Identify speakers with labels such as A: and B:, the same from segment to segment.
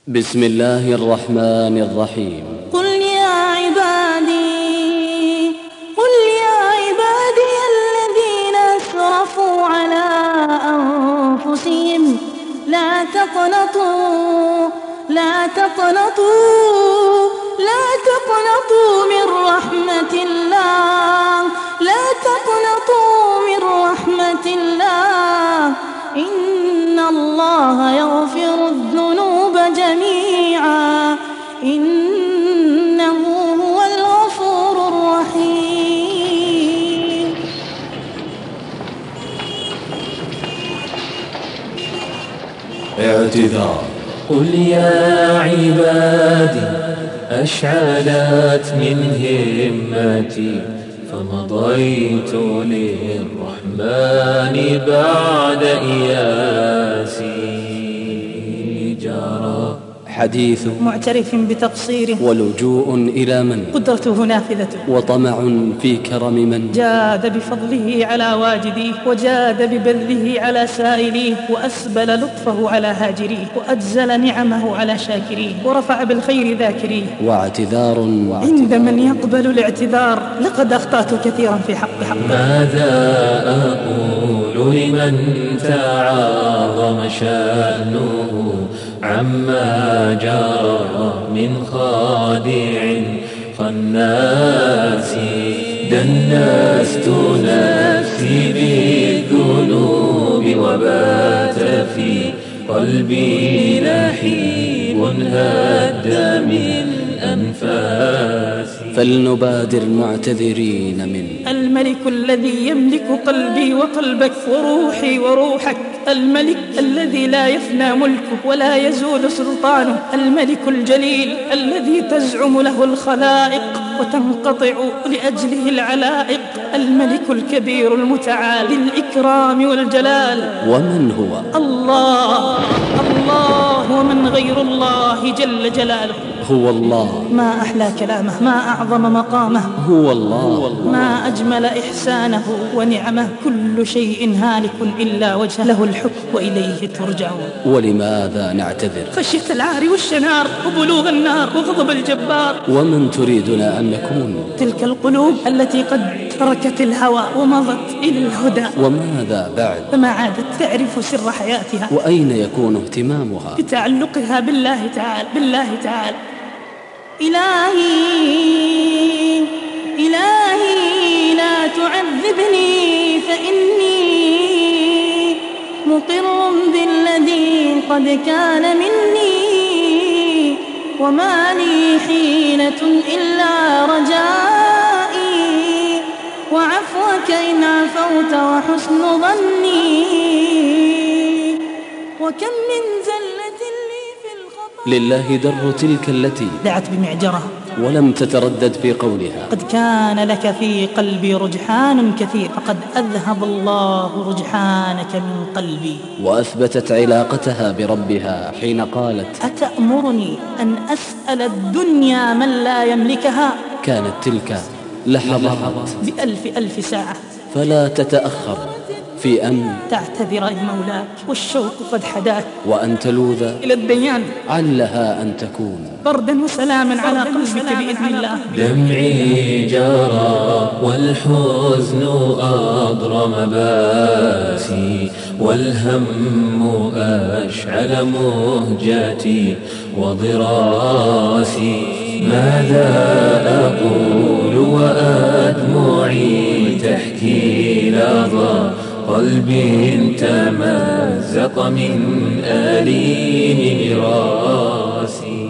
A: بسم الله الرحمن الرحيم.
B: قل يا عبادي الذين أسرفوا على أنفسهم لا تقنطوا من رحمة الله إن الله يغفر الذنوب جميعا إنه هو الغفور الرحيم.
C: اعتذار. قل يا عبادي أشعلت من همتي فمضيت للرحمن بعد إياسي. جرى
A: حديث
B: معترف بتقصيره
A: ولجوء إلى من
B: قدرته نافذة
A: وطمع في كرم من
B: جاد بفضله على واجديه وجاد ببذله على سائليه وأسبل لطفه على هاجريه وأجزل نعمه على شاكريه ورفع بالخير ذاكريه.
A: واعتذار
B: عند من يقبل الاعتذار لقد أخطأت كثيرا في حق
C: ماذا أقول لمن تعاظم شأنه عما جرى من خادع خناس. دنست نفسي بالذنوب وبات في قلبي نحيب هد من أنفاسي.
A: فلنبادر معتذرين من
B: الملك الذي يملك قلبي وقلبك وروحي وروحك، الملك الذي لا يفنى ملكه ولا يزول سلطانه، الملك الجليل الذي تزعم له الخلائق وتنقطع لأجله العلائق، الملك الكبير المتعال الإكرام والجلال.
A: ومن هو
B: الله ومن غير الله جل جلاله.
A: هو الله.
B: ما أحلى كلامه، ما أعظم مقامه.
A: هو الله.
B: ما أجمل إحسانه ونعمه. كل شيء هالك إلا وجهه، له الحكم وإليه ترجعون.
A: ولماذا نعتذر؟
B: خشية العار والشنار وبلوغ النار وغضب الجبار.
A: ومن تريدنا أن نكون؟
B: تلك القلوب التي قد تركت الهوى ومضت إلى الهدى.
A: وماذا بعد؟
B: فما عادت تعرف سر حياتها.
A: وأين يكون اهتمامها؟
B: بتعلقها بالله تعالى. إلهي لا تعذبني فإني مقر بالذي قد كان مني، وما لي حيلة إلا رجائي وعفوك إن عفوت وحسن ظني. وكم من زلة لي في الخطا
A: لله در تلك التي
B: دعت بمعجرة
A: ولم تتردد في قولها.
B: قد كان لك في قلبي رجحان كثير فقد أذهب الله رجحانك من قلبي.
A: وأثبتت علاقتها بربها حين قالت:
B: أتأمرني أن أسأل الدنيا من لا يملكها؟
A: كانت تلك لحظات
B: بألف ساعة.
A: فلا تتأخر في أن
B: تعتذر لمولاك والشوق قد حداك،
A: وأن تلوذ
B: إلى الديان
A: علها أن تكون
B: بردا وسلاما على قلبك بإذن الله.
C: دمعي جرى والحزن أضرم باسي، والهم أشعل مهجتي وضراسي. ماذا أقول وأدمعي تحكي لظى قلبي تمزق من أليم راسي.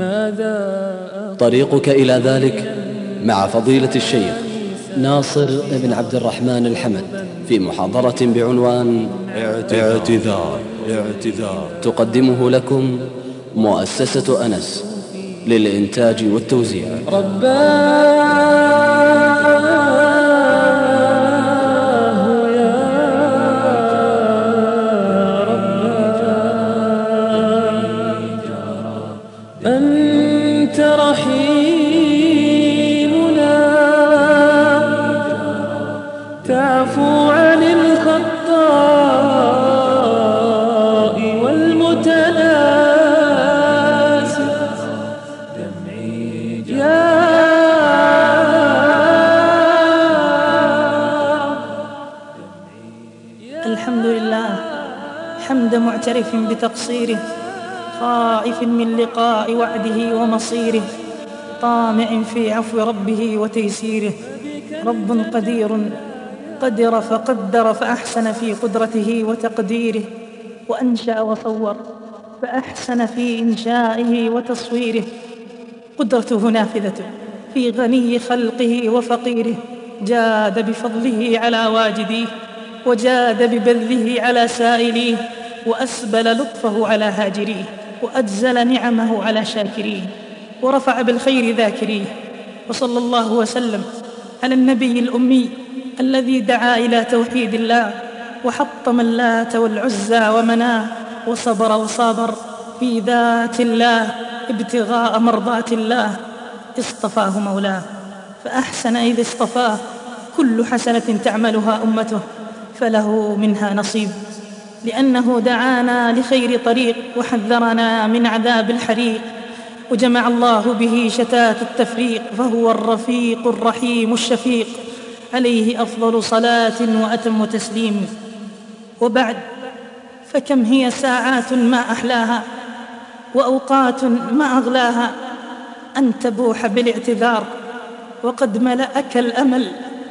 A: طريقك إلى ذلك مع فضيلة الشيخ ناصر بن عبد الرحمن الحمد في محاضرة بعنوان
C: اعتذار
A: تقدمه لكم مؤسسة أنس للإنتاج والتوزيع.
C: أنت رحيمنا تعفو عن الخطاء والمتناسي.
B: معترف بتقصيره، خائف من لقاء وعده ومصيره، طامع في عفو ربه وتيسيره. رب قدير قدر فقدر فأحسن في قدرته وتقديره، وأنشأ وصور فأحسن في إنشائه وتصويره. قدرته نافذة في غني خلقه وفقيره، جاد بفضله على واجديه، وجاد ببذله على سائليه، وأسبل لطفه على هاجريه، وأجزل نعمه على شاكريه، ورفع بالخير ذاكريه. وصلى الله وسلم على النبي الأمي الذي دعا إلى توحيد الله، وحطم اللات والعزى ومناه، وصبر وصابر في ذات الله ابتغاء مرضات الله. اصطفاه مولاه فأحسن إذ اصطفاه، كل حسنة تعملها أمته فله منها نصيب، لأنه دعانا لخير طريق وحذرنا من عذاب الحريق، وجمع الله به شتات التفريق، فهو الرفيق الرحيم الشفيق، عليه أفضل صلاة وأتم تسليم. وبعد، فكم هي ساعات ما أحلاها، وأوقات ما أغلاها، أن تبوح بالاعتذار وقد ملأك الأمل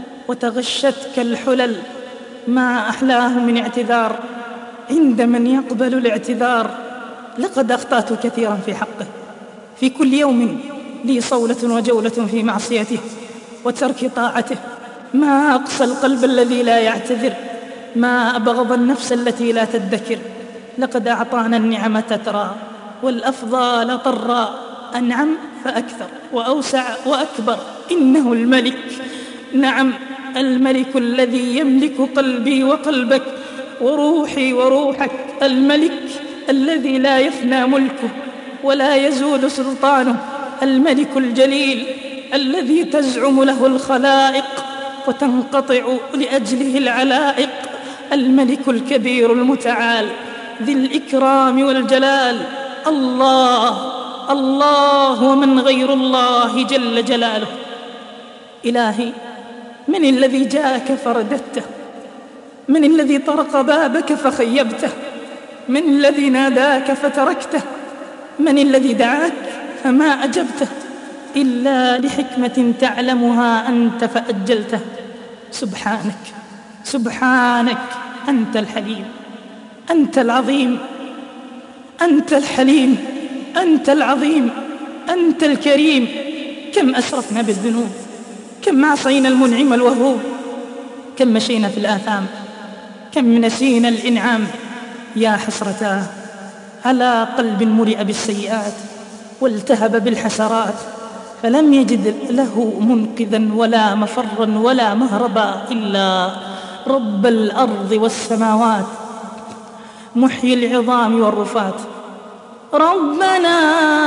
B: وتغشتك الحلل. ما أحلاه من اعتذار عند من يقبل الاعتذار. لقد أخطأت كثيرا في حقه، في كل يوم لي صولة وجولة في معصيته وترك طاعته. ما أقسى القلب الذي لا يعتذر، ما أبغض النفس التي لا تدكر. لقد أعطانا النعمة تترى والأفضال طرا، أنعم فأكثر وأوسع وأكبر. إنه الملك، نعم الملك الذي يملك قلبي وقلبك وروحي وروحك، الملك الذي لا يفنى ملكه ولا يزول سلطانه، الملك الجليل الذي تزعم له الخلائق وتنقطع لأجله العلائق، الملك الكبير المتعال ذي الإكرام والجلال. الله الله ومن غير الله جل جلاله. إلهي، من الذي جاءك فرددته؟ من الذي طرق بابك فخيبته؟ من الذي ناداك فتركته؟ من الذي دعاك فما أجبته؟ إلا لحكمة تعلمها أنت فأجلته. سبحانك سبحانك، أنت الحليم، أنت العظيم، أنت الحليم، أنت العظيم، أنت الكريم. كم أسرفنا بالذنوب، كم عصينا المنعم الوهوب، كم مشينا في الآثام، كم نسينا الإنعام. يا حسرتاه على قلب ملئ بالسيئات والتهب بالحسرات، فلم يجد له منقذا ولا مفرا ولا مهربا إلا رب الأرض والسماوات، محيي العظام والرفات. ربنا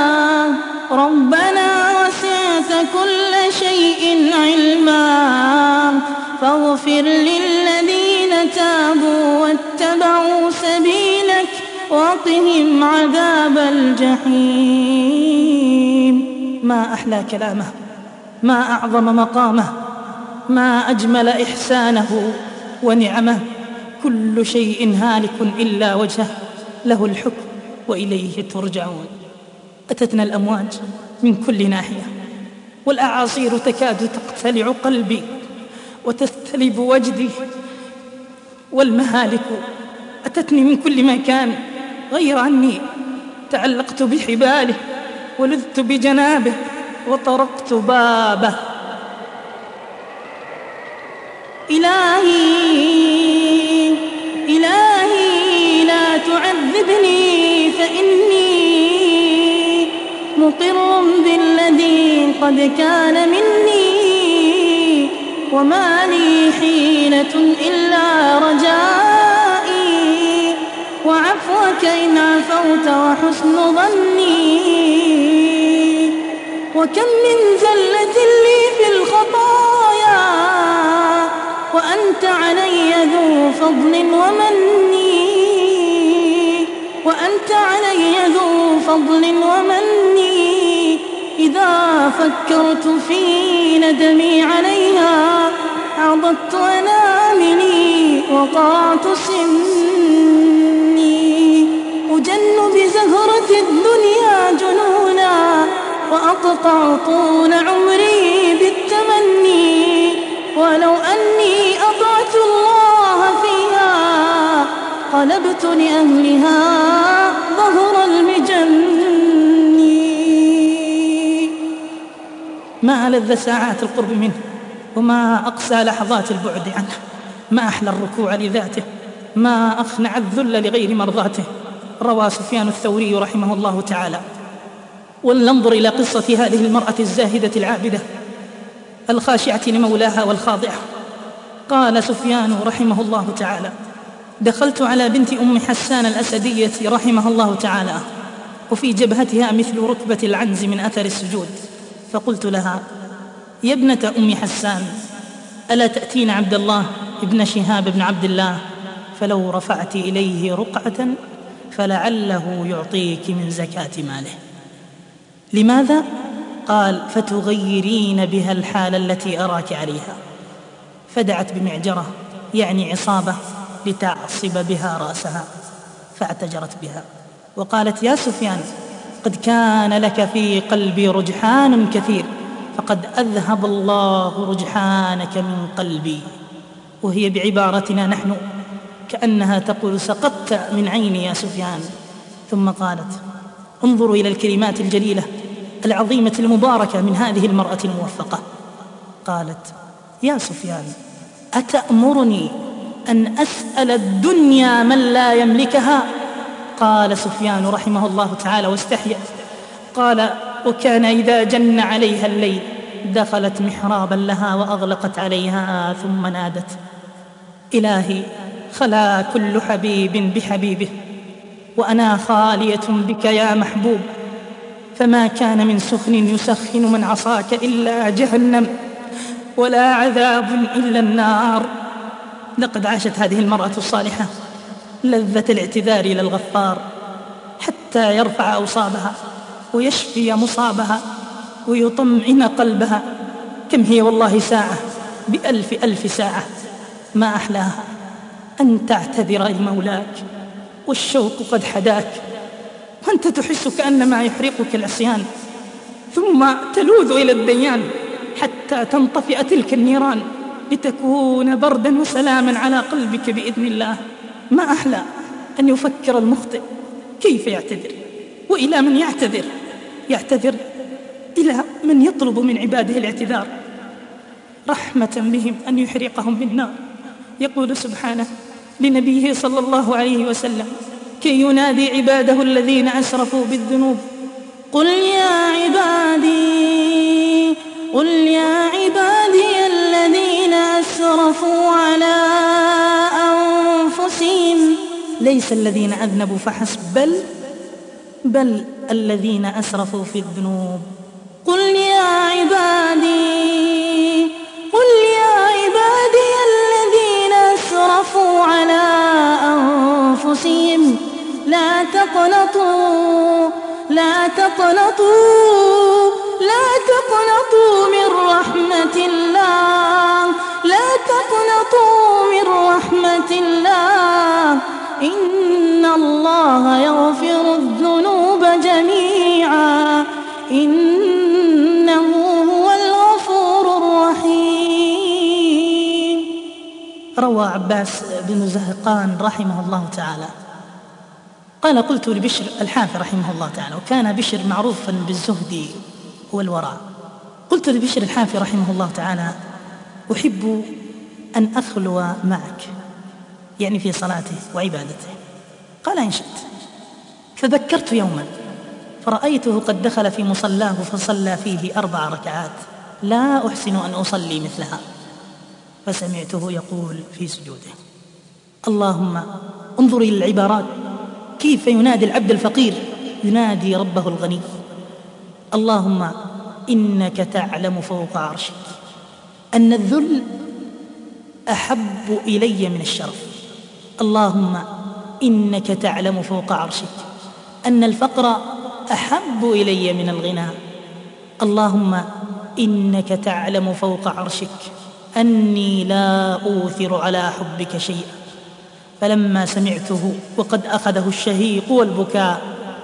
B: ربنا وسعت كل شيء علما، فاغفر للذين تابوا واتبعوا سبيلك وقهم عذاب الجحيم. ما أحلى كلامه، ما أعظم مقامه، ما أجمل إحسانه ونعمه. كل شيء هالك إلا وجهه، له الحكم وإليه ترجعون. أتتنا الأمواج من كل ناحية، والأعاصير تكاد تقتلع قلبي وتستلب وجدي، والمهالك أتتني من كل مكان، غير أني تعلقت بحباله ولذت بجنابه وطرقت بابه. إلهي إلهي لا تعذبني، فإني مقر بالذي قد كان مني، وما لي حيلة إلا رجائي وعفوك إن عفوت وحسن ظني. وكم من زلة لي في الخطايا وأنت علي ذو فضل ومني، وأنت علي ذو فضل ومني. إذا فكرت في ندمي عليها عضدت أناملي وقعت سني. الدنيا جنونا وأقطع طول عمري بالتمني، ولو أني أطعت الله فيها قلبت لأهلها ظهر المجن. ما ألذ ساعات القرب منه، وما أقسى لحظات البعد عنه، ما أحلى الركوع لذاته، ما أخنع الذل لغير مرضاته. روى سفيان الثوري رحمه الله تعالى. ولننظر إلى قصة هذه المرأة الزاهدة العابدة الخاشعة لمولاها والخاضعة. قال سفيان رحمه الله تعالى: دخلت على بنت أم حسان الأسدية رحمه الله تعالى، وفي جبهتها مثل ركبة العنز من أثر السجود، فقلت لها: يا ابنة أم حسان، ألا تأتين عبد الله ابن شهاب بن عبد الله فلو رفعت إليه رقعة فلعله يعطيك من زكاة ماله. لماذا؟ قال: فتغيرين بها الحال التي أراك عليها. فدعت بمعجرة يعني عصابة لتعصب بها رأسها، فاعتجرت بها وقالت: يا سفيان، قد كان لك في قلبي رجحان كثير، فقد أذهب الله رجحانك من قلبي. وهي بعبارتنا نحن كأنها تقول: سقطت من عيني يا سفيان. ثم قالت: انظروا إلى الكلمات الجليلة العظيمة المباركة من هذه المرأة الموفقة. قالت: يا سفيان، أتأمرني أن أسأل الدنيا من لا يملكها؟ قال سفيان رحمه الله تعالى واستحيا، قال: وكان إذا جن عليها الليل دخلت محرابا لها وأغلقت عليها ثم نادت: إلهي، خلا كل حبيب بحبيبه، وأنا خالية بك يا محبوب، فما كان من سخن يسخن من عصاك إلا جهنم، ولا عذاب إلا النار. لقد عاشت هذه المرأة الصالحة لذة الاعتذار إلى الغفار حتى يرفع أوصابها ويشفي مصابها ويطمئن قلبها. كم هي والله ساعة بألف ألف ساعة ما أحلاها أن تعتذر لمولاك والشوق قد حداك، وأنت تحس كأنما يحرقك العصيان، ثم تلوذ إلى الديان حتى تنطفئ تلك النيران لتكون بردا وسلاما على قلبك بإذن الله. ما أحلى أن يفكر المخطئ كيف يعتذر، وإلى من يعتذر؟ يعتذر إلى من يطلب من عباده الاعتذار رحمة بهم أن يحرقهم بالنار. يقول سبحانه لنبيه صلى الله عليه وسلم كي ينادي عباده الذين أسرفوا بالذنوب: قل يا عبادي الذين أسرفوا على أنفسهم، ليس الذين أذنبوا فحسب بل الذين أسرفوا في الذنوب. قل يا عبادي الذين أسرفوا على أنفسهم لا تقنطوا من رحمة الله، إن الله يغفر الذنوب جميعا، إنه هو الغفور الرحيم. روى عباس بن زهقان رحمه الله تعالى قال: قلت لبشر الحافي رحمه الله تعالى، وكان بشر معروفا بالزهد والورع، قلت لبشر الحافي رحمه الله تعالى: أحب أن أخلو معك، يعني في صلاته وعبادته. قال: إن شئت. فذكرت يوما فرأيته قد دخل في مصلاه فصلى فيه 4 ركعات لا أحسن أن أصلي مثلها، فسمعته يقول في سجوده: اللهم انظر إلى العبارات كيف ينادي العبد الفقير ينادي ربه الغني. اللهم إنك تعلم فوق عرشك أن الذل أحب إلي من الشرف. اللهم إنك تعلم فوق عرشك أن الفقر أحب إلي من الغنى. اللهم إنك تعلم فوق عرشك أني لا أوثر على حبك شيئا. فلما سمعته وقد أخذه الشهيق والبكاء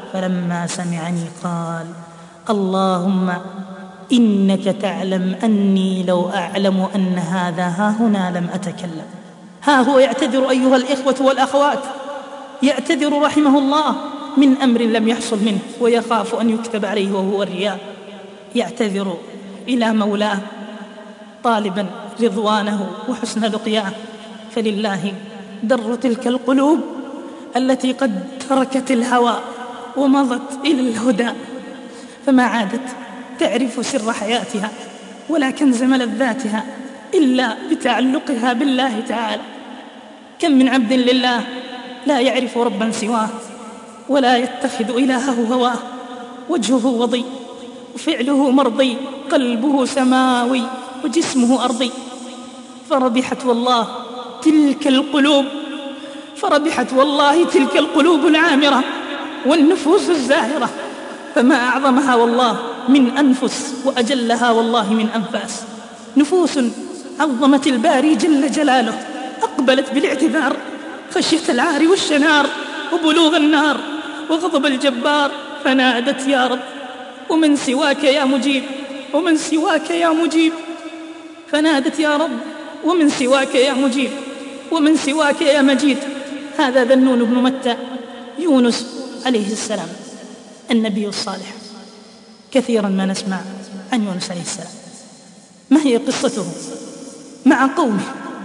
B: فلما سمعني قال: اللهم إنك تعلم أني لو أعلم أن هذا هاهنا لم أتكلم. ها هو يعتذر أيها الإخوة والأخوات، يعتذر رحمه الله من أمر لم يحصل منه ويخاف أن يكتب عليه وهو الرياء، يعتذر إلى مولاه طالبا رضوانه وحسن لقياه. فلله در تلك القلوب التي قد تركت الهوى ومضت إلى الهدى، فما عادت تعرف سر حياتها ولا كنز ملذاتها إلا بتعلقها بالله تعالى. كم من عبد لله لا يعرف ربا سواه ولا يتخذ إلهه هواه، وجهه وضي وفعله مرضي، قلبه سماوي وجسمه أرضي. فربحت والله تلك القلوب، فربحت والله تلك القلوب العامرة والنفوس الزاهرة، فما أعظمها والله من أنفس، وأجلها والله من أنفاس. نفوس عظمت الباري جل جلاله، أقبلت بالاعتذار خشية العار والشنار وبلوغ النار وغضب الجبار، فنادت: يا رب ومن سواك يا مجيب، ومن سواك يا مجيب. فنادت: يا رب ومن سواك يا مجيب، ومن سواك يا مجيد. هذا ذنون بن متى يونس عليه السلام النبي الصالح. كثيرا ما نسمع عن يونس عليه السلام. ما هي قصته مع قومه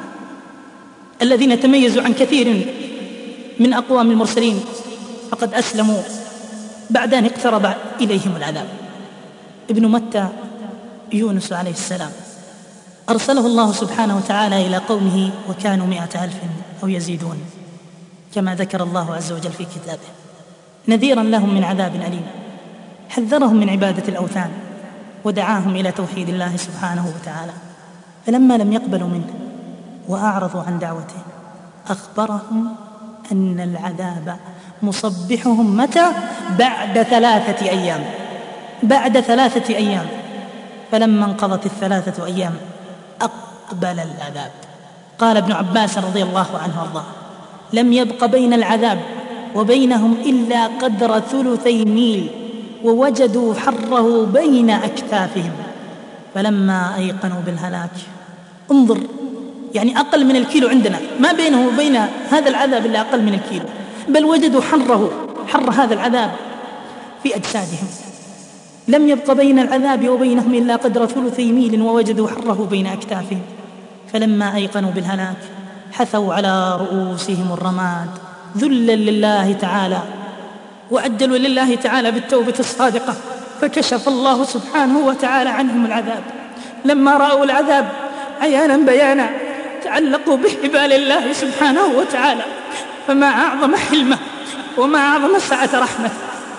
B: الذين تميزوا عن كثير من أقوام المرسلين، فقد أسلموا بعد أن اقترب إليهم العذاب؟ ابن متى يونس عليه السلام أرسله الله سبحانه وتعالى إلى قومه وكانوا 100,000 أو يزيدون، كما ذكر الله عز وجل في كتابه، نذيرا لهم من عذاب أليم، حذرهم من عبادة الأوثان ودعاهم إلى توحيد الله سبحانه وتعالى. فلما لم يقبلوا منه وأعرضوا عن دعوته أخبرهم أن العذاب مصبحهم متى؟ بعد 3 أيام. بعد 3 أيام. فلما انقضت 3 أيام أقبل العذاب. قال ابن عباس رضي الله عنه وارضاه: لم يبق بين العذاب وبينهم إلا قدر 3 ميل، ووجدوا حره بين أكتافهم. فلما أيقنوا بالهلاك، انظر، يعني أقل من الكيلو عندنا، ما بينه وبين هذا العذاب إلا أقل من الكيلو، بل وجدوا حر هذا العذاب في أجسادهم. لم يبق بين العذاب وبينهم إلا قدر 3 ميل، ووجدوا حره بين أكتافهم. فلما أيقنوا بالهلاك حثوا على رؤوسهم الرماد ذلا لله تعالى، وعجلوا لله تعالى بالتوبة الصادقة، فكشف الله سبحانه وتعالى عنهم العذاب. لما رأوا العذاب عيانا بيانا تعلقوا بحبال الله سبحانه وتعالى، فما أعظم حلمه وما أعظم سعة رحمته.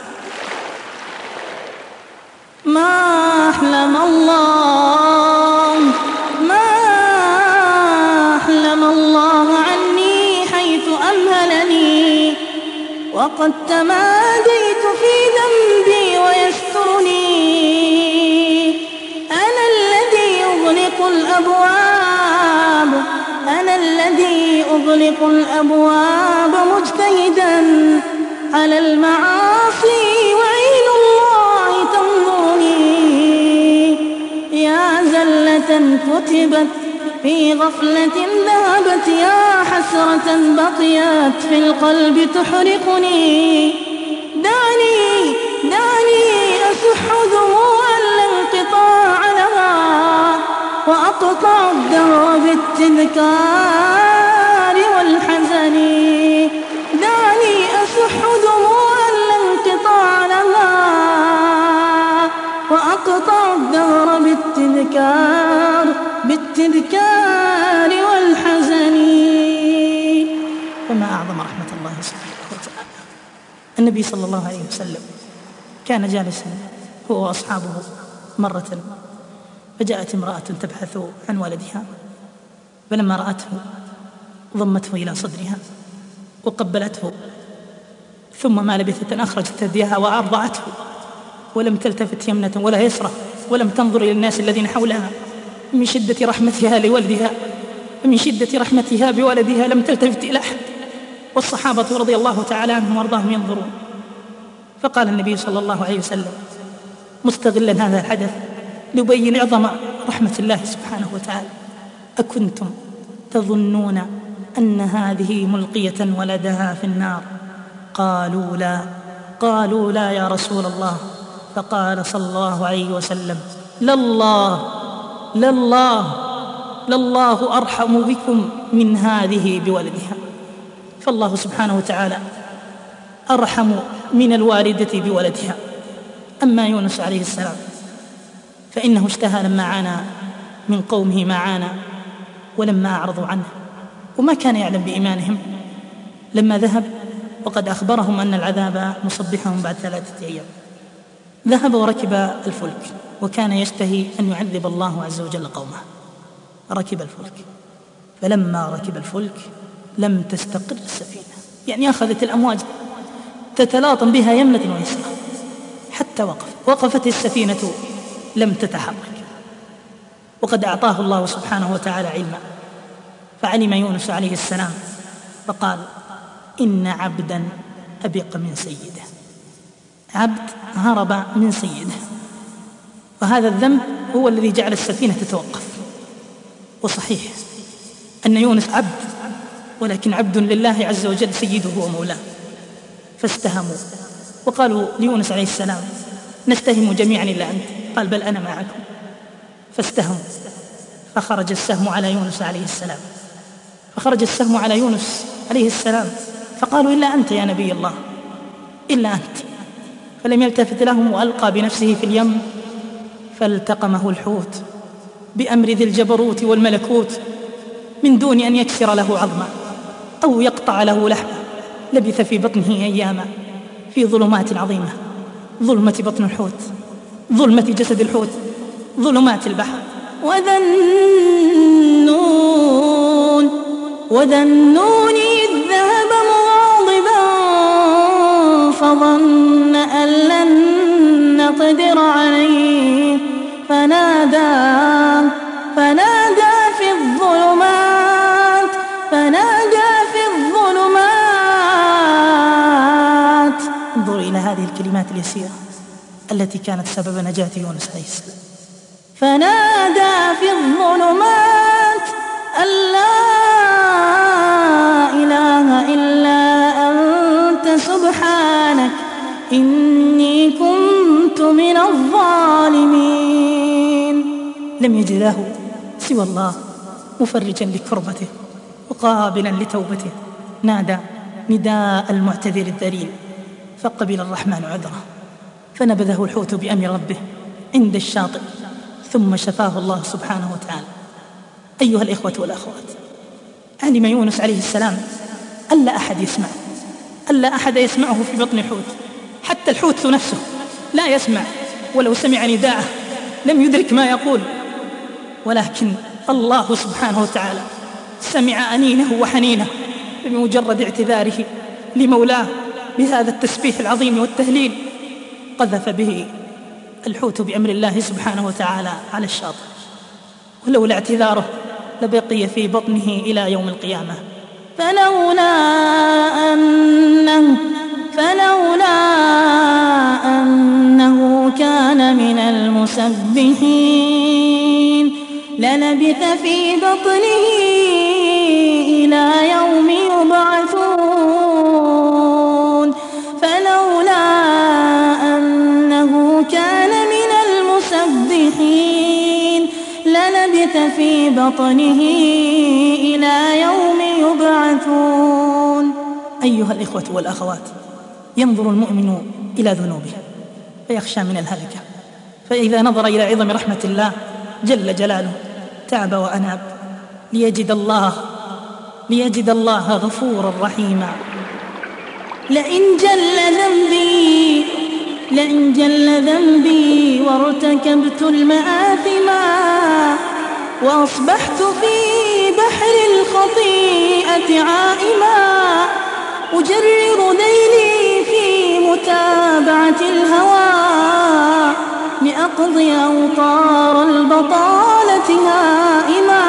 B: ما أحلم الله، ما أحلم الله عني حيث أمهلني، وقد تماديت في ذنبي ويسترني. أنا الذي أغلق الأبواب، أنا الذي أغلق الأبواب مجتهدا على المعاصي، وعين الله تنظرني. يا زلة كتبت في غفلة ذهبت، يا حسرة بقيت في القلب تحرقني. دعني أسح دموع الانقطاع لها، وأقطع الدهر بالتذكار والحزن. دعني أسح دموع الانقطاع لها، وأقطع الدهر بالتذكار والحزن. فما أعظم رحمة الله سبحانه وتعالى. النبي صلى الله عليه وسلم كان جالسا هو وأصحابه مرة، فجاءت امرأة تبحث عن ولدها، فلما رأته ضمته إلى صدرها وقبلته، ثم ما لبثت أن أخرجت ثديها وأرضعته، ولم تلتفت يمنة ولا يسرى، ولم تنظر إلى الناس الذين حولها. من شدة رحمتها لولدها، من شدة رحمتها بولدها لم تلتفت إلى أحد. والصحابة رضي الله تعالى عنهم وارضاهم ينظرون، فقال النبي صلى الله عليه وسلم مستغلا هذا الحدث ليبين عظم رحمة الله سبحانه وتعالى: أكنتم تظنون أن هذه ملقية ولدها في النار؟ قالوا لا. قالوا لا يا رسول الله. فقال صلى الله عليه وسلم: لله أرحم بكم من هذه بولدها. فالله سبحانه وتعالى أرحم من الوالدة بولدها. أما يونس عليه السلام فإنه اشتهى لما عانى من قومه ما عانى ولما أعرضوا عنه، وما كان يعلم بإيمانهم لما ذهب وقد أخبرهم أن العذاب مصبحهم بعد 3 أيام. ذهب وركب الفلك، وكان يشتهي أن يعذب الله عز وجل قومه. ركب الفلك، فلما ركب الفلك لم تستقر السفينة، يعني أخذت الأمواج تتلاطم بها يمنة ويسرى حتى وقفت السفينة لم تتحرك. وقد أعطاه الله سبحانه وتعالى علما، فعلم يونس عليه السلام فقال: إن عبدا أبق من سيده. عبد هرب من سيده، وهذا الذنب هو الذي جعل السفينة تتوقف. وصحيح أن يونس عبد، ولكن عبد لله عز وجل سيده ومولاه. فاستهموا وقالوا ليونس عليه السلام: نستهم جميعا إلا أنت. قال: بل أنا معكم. فاستهموا، فخرج السهم على يونس عليه السلام، فخرج السهم على يونس عليه السلام، فقالوا: إلا أنت يا نبي الله، إلا أنت. فلم يلتفت لهم وألقى بنفسه في اليم، فالتقمه الحوت بأمر ذي الجبروت والملكوت من دون أن يكسر له عظما أو يقطع له لحما. لبث في بطنه أياما في ظلمات عظيمة: ظلمة بطن الحوت، ظلمة جسد الحوت، ظلمات البحر. وذنون إذ ذهب مغاضبا فظن أن لن نقدر عليه فنادى في الظلمات انظر إلى هذه الكلمات اليسيرة التي كانت سبب نجاة يونس عليه السلام. فنادى في الظلمات أن لا إله إلا أنت سبحانك إني كنت من الظالمين. لم يجد له سوى الله مفرجا لكربته وقابلا لتوبته. نادى نداء المعتذر الذليل، فقبل الرحمن عذره، فنبذه الحوت بأمر ربه عند الشاطئ، ثم شفاه الله سبحانه وتعالى. أيها الإخوة والأخوات، علم يونس عليه السلام ألا أحد يسمعه في بطن الحوت، حتى الحوت نفسه لا يسمع، ولو سمع نداءه لم يدرك ما يقول، ولكن الله سبحانه وتعالى سمع أنينه وحنينه بمجرد اعتذاره لمولاه بهذا التسبيح العظيم والتهليل. قذف به الحوت بأمر الله سبحانه وتعالى على الشاطئ، ولولا اعتذاره لبقي في بطنه إلى يوم القيامة. فلولا أنه كان من المسبحين للبث في بطنه إلى يوم يبعثون. فلولا أنه كان من المسبحين للبث في بطنه إلى يوم يبعثون. أيها الإخوة والأخوات، ينظر المؤمن إلى ذنوبه فيخشى من الهلكة، فإذا نظر إلى عظم رحمة الله جل جلاله تاب وأناب ليجد الله غفورا رحيما. لئن جل ذنبي وارتكبت المآثم وأصبحت في بحر الخطيئة عائما أجرر ذيلي في متابعة الهوى لأقضي أوطار البطالة هائما.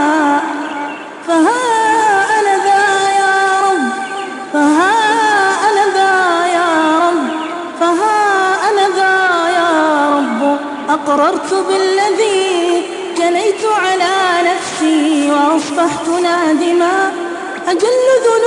B: فها أنا ذا يا رب أقررت بالذي جنيت على نفسي وأصبحت نادما. أجل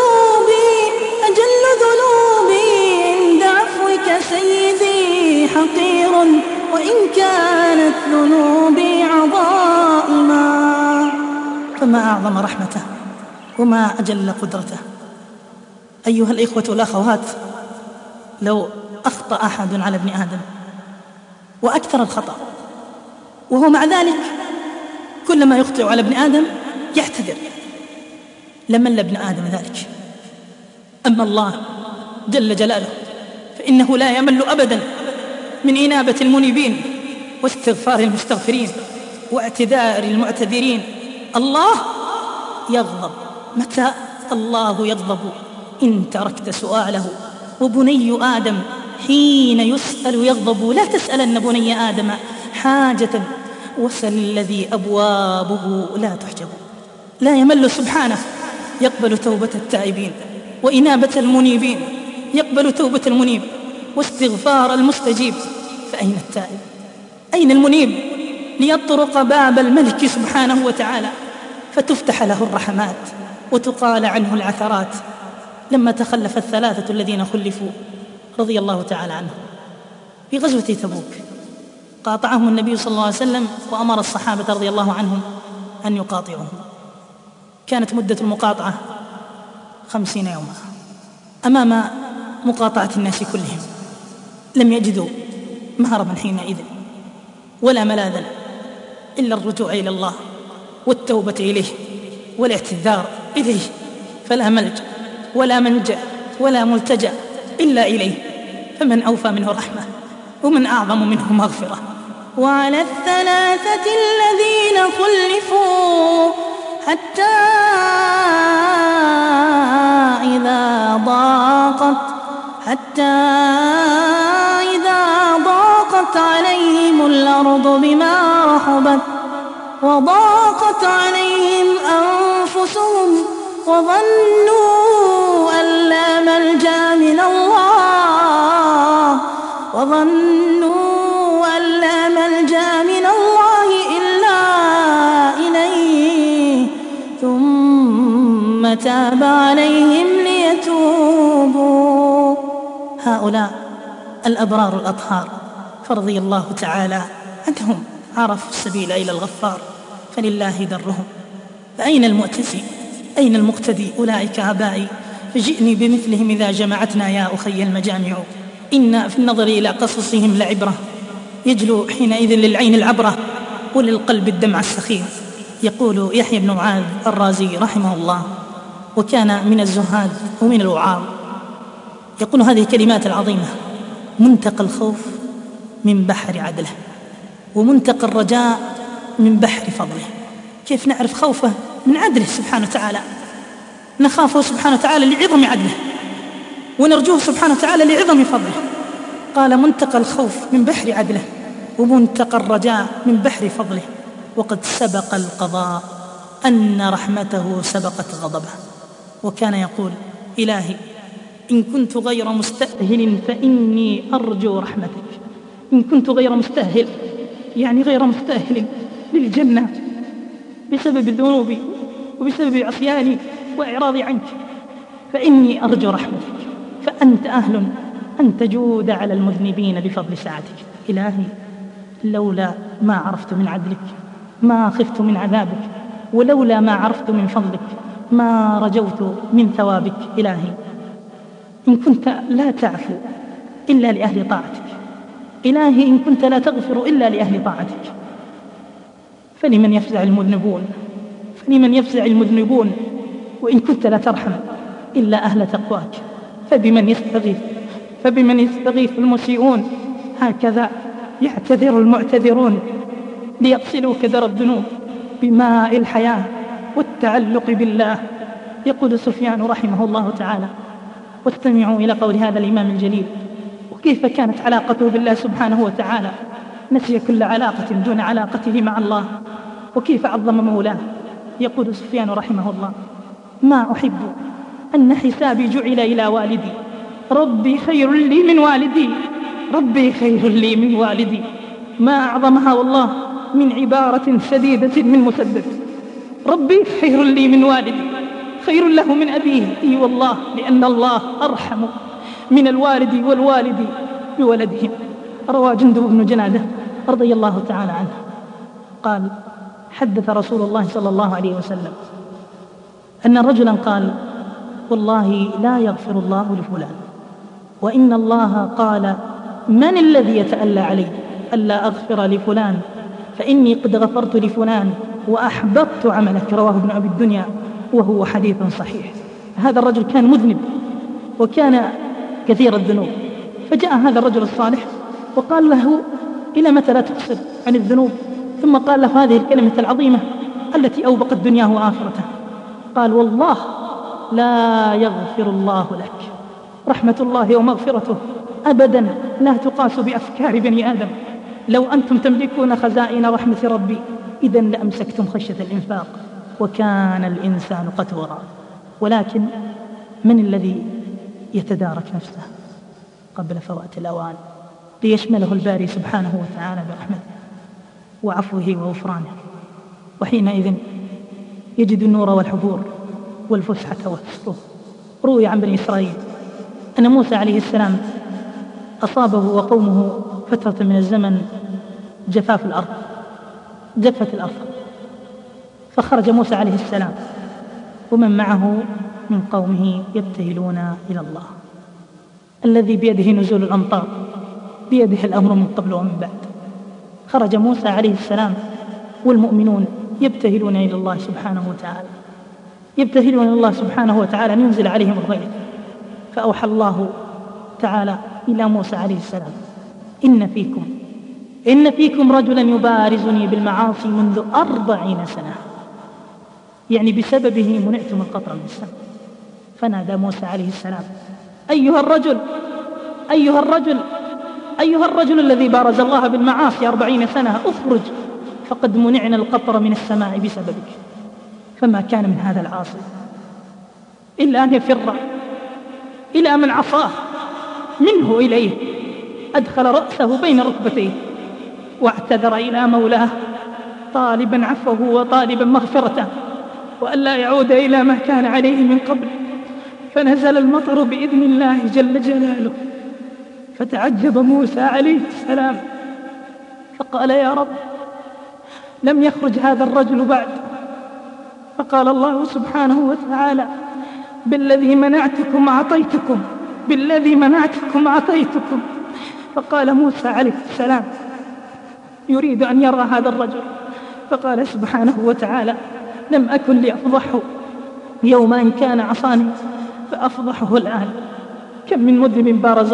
B: ذنوبي عند عفوك سيدي حقير، وإن كانت ذنوبي عظائما. فما أعظم رحمته وما أجل قدرته. أيها الإخوة والأخوات، لو أخطأ أحد على ابن آدم وأكثر الخطأ، وهو مع ذلك كلما يخطئ على ابن آدم يعتذر، لمل ابن آدم ذلك. أما الله جل جلاله فإنه لا يمل أبدا من إنابة المنيبين واستغفار المستغفرين واعتذار المعتذرين. الله يغضب. متى الله يغضب؟ إن تركت سؤاله. وبني آدم حين يسأل يغضب. لا تسألن بني آدم حاجة وسل الذي أبوابه لا تحجب. لا يمل سبحانه، يقبل توبة التائبين وإنابة المنيبين، يقبل توبة المنيب واستغفار المستجيب. فأين التائب؟ أين المنيب ليطرق باب الملك سبحانه وتعالى فتفتح له الرحمات وتقال عنه العثرات؟ لما تخلف الثلاثة الذين خلفوا رضي الله تعالى عنهم في غزوة تبوك، قاطعهم النبي صلى الله عليه وسلم وأمر الصحابة رضي الله عنهم أن يقاطعوهم. كانت مدة المقاطعة 50 يوما. أمام مقاطعة الناس كلهم لم يجدوا مهربا حينئذ ولا ملاذا إلا الرجوع إلى الله والتوبة إليه والاعتذار إليه، فلا ملجأ ولا منجأ ولا ملتجأ إلا إليه. فمن أوفى منه رحمة ومن أعظم منه مغفرة. وعلى الثلاثة الذين خلفوا حتى إذا ضاقت عليهم الأرض بما رحبت وضاقت عليهم أنفسهم وظنوا أن لا ملجأ من الله إلا إليه ثم تاب عليهم ليتوبوا. هؤلاء الأبرار الأطهار فرضي الله تعالى عنهم عرفوا السبيل إلى الغفار، فلله درهم. فأين المؤتسي؟ أين المقتدي؟ أولئك آبائي، فجئني بمثلهم إذا جمعتنا يا أخي المجامع. إن في النظر إلى قصصهم لعبرة، يجلو حينئذ للعين العبرة وللقلب الدمع السخيم. يقول يحيى بن معاذ الرازي رحمه الله، وكان من الزهاد ومن الوعاظ، يقول هذه الكلمات العظيمة: منتقى الخوف من بحر عدله، ومنتقى الرجاء من بحر فضله. كيف نعرف خوفه؟ من عدله سبحانه وتعالى، نخافه سبحانه وتعالى لعظم عدله، ونرجوه سبحانه وتعالى لعظم فضله. قال: منتقى الخوف من بحر عدله، ومنتقى الرجاء من بحر فضله، وقد سبق القضاء أن رحمته سبقت غضبه. وكان يقول: إلهي إن كنت غير مستأهل فإني أرجو رحمتك. إن كنت غير مستأهل يعني غير مستأهل للجنة بسبب ذنوبي وبسبب عصياني وإعراضي عنك، فإني أرجو رحمتك، فأنت أهل أن تجود على المذنبين بفضل ساعتك. إلهي لولا ما عرفت من عدلك ما خفت من عذابك، ولولا ما عرفت من فضلك ما رجوت من ثوابك. إلهي إن كنت لا تعفو إلا لأهل طاعتك، إلهي إن كنت لا تغفر إلا لأهل طاعتك، فلمن يفزع المذنبون وإن كنت لا ترحم إلا أهل تقواك، فبمن يستغيث المسيئون. هكذا يعتذر المعتذرون ليغسلوا كدر الذنوب بماء الحياة والتعلق بالله. يقول سفيان رحمه الله تعالى: واستمعوا إلى قول هذا الإمام الجليل، وكيف كانت علاقته بالله سبحانه وتعالى، نسي كل علاقة دون علاقته مع الله، وكيف عظم مولاه. يقول سفيان رحمه الله: ما أحب أن حسابي جعل إلى والدي، ربي خير لي من والدي، ربي خير لي من والدي. ما أعظمها والله من عبارة سديدة من مسدد: ربي خير لي من والدي، خير له من أبيه. إي والله، لأن الله أرحم من الوالد والوالد بولدهم. روى جندب بن جنادة رضي الله تعالى عنه قال: حدث رسول الله صلى الله عليه وسلم أن رجلا قال: والله لا يغفر الله لفلان، وإن الله قال: من الذي يتألى علي ألا أغفر لفلان، فإني قد غفرت لفلان وأحبطت عملك. رواه ابن أبي الدنيا وهو حديث صحيح. هذا الرجل كان مذنب وكان كثير الذنوب، فجاء هذا الرجل الصالح وقال له: إلى متى لا تقصر عن الذنوب؟ ثم قال له هذه الكلمة العظيمة التي أوبقت دنياه وآخرته. قال: والله لا يغفر الله لك. رحمة الله ومغفرته أبدا لا تقاس بأفكار بني آدم. لو أنتم تملكون خزائن رحمة ربي إذن لأمسكتم خشية الإنفاق، وكان الإنسان قتورا. ولكن من الذي يتدارك نفسه قبل فوات الأوان ليشمله الباري سبحانه وتعالى برحمته وعفوه وغفرانه؟ وحينئذ يجد النور والحبور والفسحة والسرور. روي عن بني إسرائيل أن موسى عليه السلام أصابه وقومه فترة من الزمن جفاف الأرض، جفت الأرض، فخرج موسى عليه السلام ومن معه من قومه يبتهلون إلى الله الذي بيده نزول الأمطار، بيده الأمر من قبل ومن بعد. خرج موسى عليه السلام والمؤمنون يبتهلون إلى الله سبحانه وتعالى، يبتهلون إلى الله سبحانه وتعالى أن ينزل عليهم الغيث. فأوحى الله تعالى إلى موسى عليه السلام: إن فيكم رجلا يبارزني بالمعاصي منذ 40 سنة، يعني بسببه منعتم القطر من السماء. فنادى موسى عليه السلام: أيها الرجل الذي بارز الله بالمعاصي 40 سنة، أخرج فقد منعنا القطر من السماء بسببك. فما كان من هذا العاصي إلا أن يفر إلى من عصاه منه إليه، أدخل رأسه بين ركبتيه واعتذر إلى مولاه طالبا عفوه وطالبا مغفرته، وألا يعود إلى ما كان عليه من قبل. فنزل المطر بإذن الله جل جلاله، فتعجب موسى عليه السلام فقال: يا رب، لم يخرج هذا الرجل بعد. فقال الله سبحانه وتعالى: بالذي منعتكم أعطيتكم. فقال موسى عليه السلام يريد أن يرى هذا الرجل، فقال سبحانه وتعالى: لم أكن لأفضحه يوم أن كان عصاني فأفضحه الآن. كم من مذنب بارز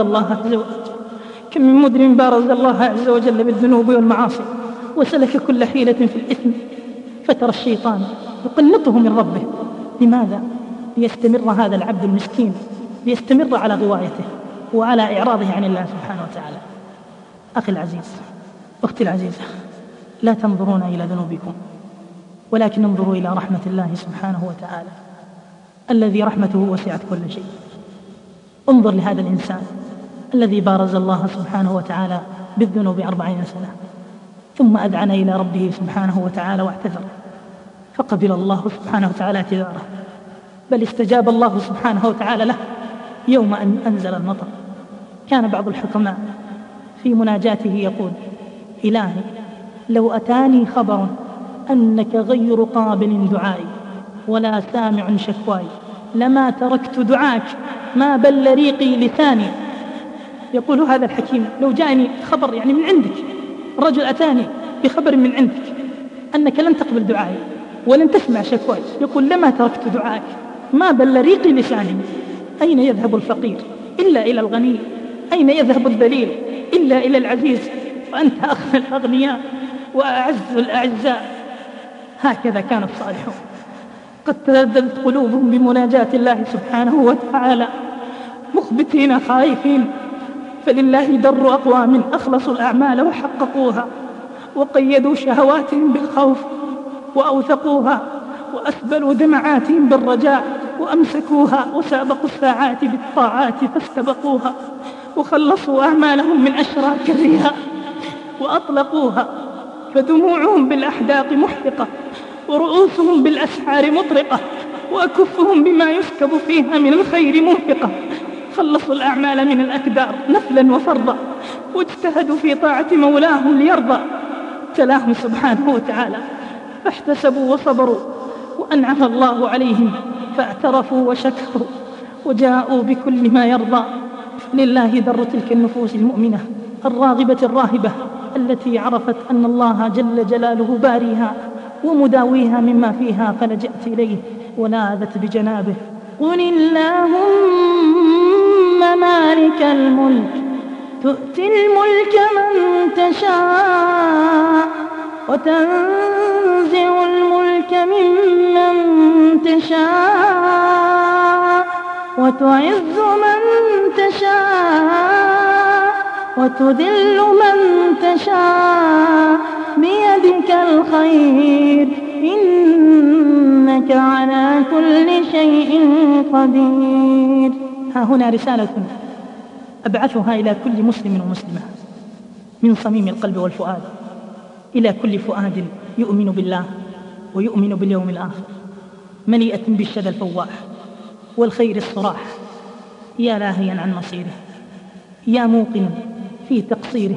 B: الله عز وجل بالذنوب والمعاصي وسلك كل حيلة في الإثم، فترى الشيطان يقنطه من ربه. لماذا؟ ليستمر هذا العبد المسكين، ليستمر على غوايته وعلى إعراضه عن الله سبحانه وتعالى. أخي العزيز، أختي العزيزة، لا تنظرون إلى ذنوبكم، ولكن انظروا إلى رحمة الله سبحانه وتعالى الذي رحمته وسعت كل شيء. انظر لهذا الإنسان الذي بارز الله سبحانه وتعالى بالذنوب 40 سنة، ثم أذعن إلى ربه سبحانه وتعالى واعتذر، فقبل الله سبحانه وتعالى اعتذاره، بل استجاب الله سبحانه وتعالى له يوم أن أنزل المطر. كان بعض الحكماء في مناجاته يقول: إلهي، لو أتاني خبر أنك غير قابل دعائي ولا سامع شكواي لما تركت دعاك ما بل ريقي لساني. يقول هذا الحكيم: لو جاءني خبر يعني من عندك، رجل أتاني بخبر من عندك أنك لن تقبل دعائي ولن تسمع شكواي، يقول لما تركت دعاك ما بل ريقي لساني. أين يذهب الفقير إلا إلى الغني؟ أين يذهب الذليل إلا إلى العزيز؟ وأنت أغنى الأغنياء وأعز الأعزاء. هكذا كان الصالحون، قد تلذذت قلوبهم بمناجاة الله سبحانه وتعالى مخبتين خائفين. فلله در أقوام أخلصوا الأعمال وحققوها، وقيدوا شهواتهم بالخوف وأوثقوها، وأسبلوا دمعاتهم بالرجاء وأمسكوها، وسابقوا الساعات بالطاعات فاستبقوها، وخلصوا أعمالهم من أشراك الرياء، وأطلقوها، فدموعهم بالأحداق محرقة، ورؤوسهم بالأسحار مطرقة، وأكفهم بما يسكب فيها من الخير منفقة. خلصوا الأعمال من الأكدار نفلا وفرضا، واجتهدوا في طاعة مولاهم ليرضى. تلاهم سبحانه وتعالى فاحتسبوا وصبروا، وأنعم الله عليهم فاعترفوا وشكروا، وجاءوا بكل ما يرضى. لله در تلك النفوس المؤمنة الراغبة الراهبة، التي عرفت أن الله جل جلاله باريها ومداويها مما فيها، فلجأت إليه ولاذت بجنابه. قل اللهم مالك الملك تؤتي الملك من تشاء، وتنزع الملك ممن تشاء، وتعز من تشاء، وتذل من تشاء، بيدك الخير إنك على كل شيء قدير. ها هنا رسالة أبعثها إلى كل مسلم ومسلمة من صميم القلب والفؤاد، إلى كل فؤاد يؤمن بالله ويؤمن باليوم الآخر، مليئة بالشذى الفواح والخير الصراح. يا لاهيا عن مصيره، يا موقنا في تقصيره،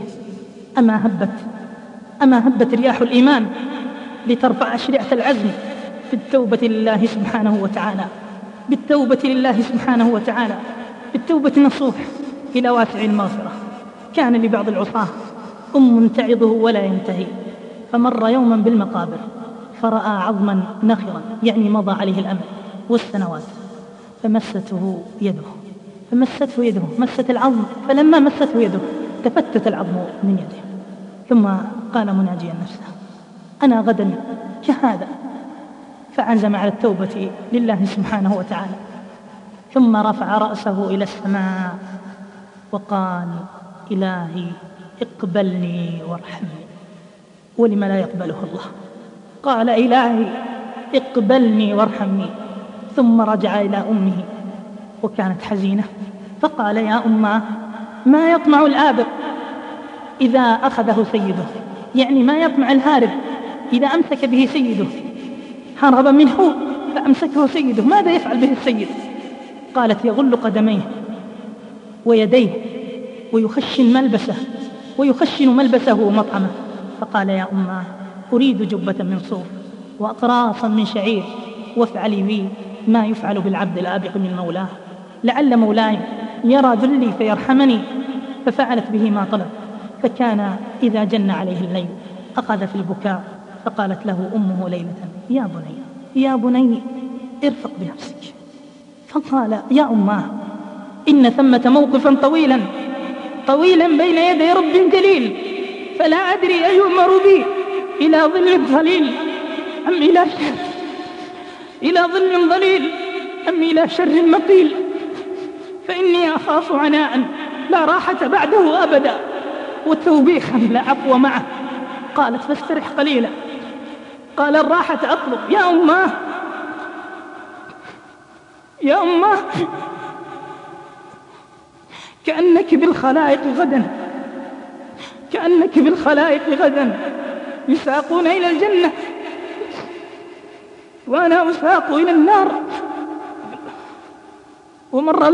B: أما هبت رياح الإيمان لترفع أشرعة العزم بالتوبة لله سبحانه وتعالى، بالتوبة لله سبحانه وتعالى، بالتوبة النصوح إلى واسع المغفرة. كان لبعض العصاة تعظه ولا ينتهي، فمر يوما بالمقابر فرأى عظما نخرا، يعني مضى عليه الأمل والسنوات، فمسته يده، مست العظم، فلما مسته يده تفتت العظم من يده، ثم قال مناجيا نفسه: أنا غدا كهذا. فعزم على التوبة لله سبحانه وتعالى، ثم رفع رأسه إلى السماء وقال: إلهي اقبلني وارحمني. ولم لا يقبله الله؟ قال: إلهي اقبلني وارحمني. ثم رجع إلى أمه وكانت حزينة، فقال: يا أماه، ما يطمع الآبق إذا أخذه سيده، يعني ما يطمع الهارب إذا أمسك به سيده، هرب منه فأمسكه سيده، ماذا يفعل به السيد؟ قالت: يغل قدميه ويديه ويخشن ملبسه ومطعمه. فقال: يا أماه، أريد جبة من صوف وأقراصا من شعير، وافعلي بي ما يفعل بالعبد الآبق من مولاه، لعل مولاي يرى ذلي فيرحمني. ففعلت به ما طلب، فكان إذا جن عليه الليل أخذ في البكاء. فقالت له أمه ليلة: يا بني ارفق بنفسك. فقال: يا أماه، إن ثمة موقفا طويلا بين يدي رب جليل، فلا أدري أيؤمر بي إلى ظل ظليل أم إلى شر مقيل، فإني أخاف عناء لا راحة بعده أبدا، وتوبيخا لا عفو معه. قالت: فاسترح قليلا. قال: الراحة أطلب. يا أماه، كأنك بالخلائق غدا يساقون إلى الجنة، وأنا أساق إلى النار. ومر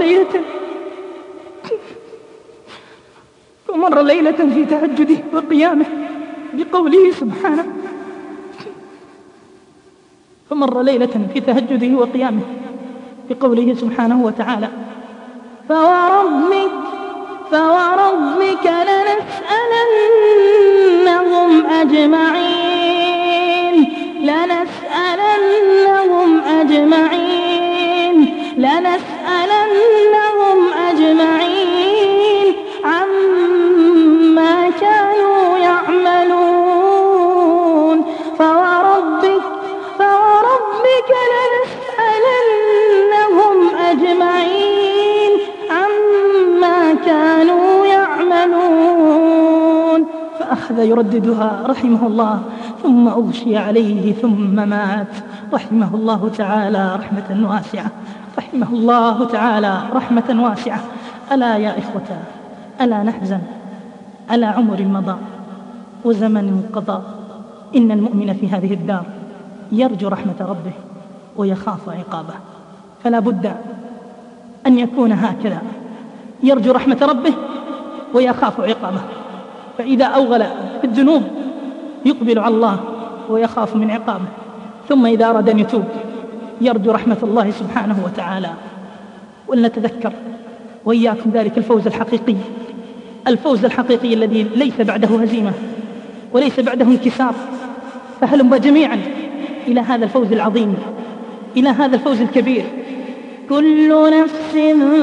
B: ليلة في تهجده وقيامه بقوله سبحانه: وتعالى: فوربك لنسألنهم أجمعين عما كانوا يعملون. فوربك لنسألنهم أجمعين عما كانوا يعملون. فأخذ يرددها رحمه الله، ثم أغشي عليه ثم مات رحمه الله تعالى رحمة واسعة. ألا يا إخوة، ألا نحزن على عمر مضى وزمن قضاء. إن المؤمن في هذه الدار يرجو رحمة ربه ويخاف عقابه، فلا بد أن يكون هكذا، يرجو رحمة ربه ويخاف عقابه. فإذا أوغل في الذنوب يقبل على الله ويخاف من عقابه، ثم إذا أراد أن يتوب يرجو رحمة الله سبحانه وتعالى. ولنتذكر وإياكم ذلك الفوز الحقيقي، الفوز الحقيقي الذي ليس بعده هزيمة وليس بعده انكسار. فهلم جميعا إلى هذا الفوز العظيم، إلى هذا الفوز الكبير. كل نفس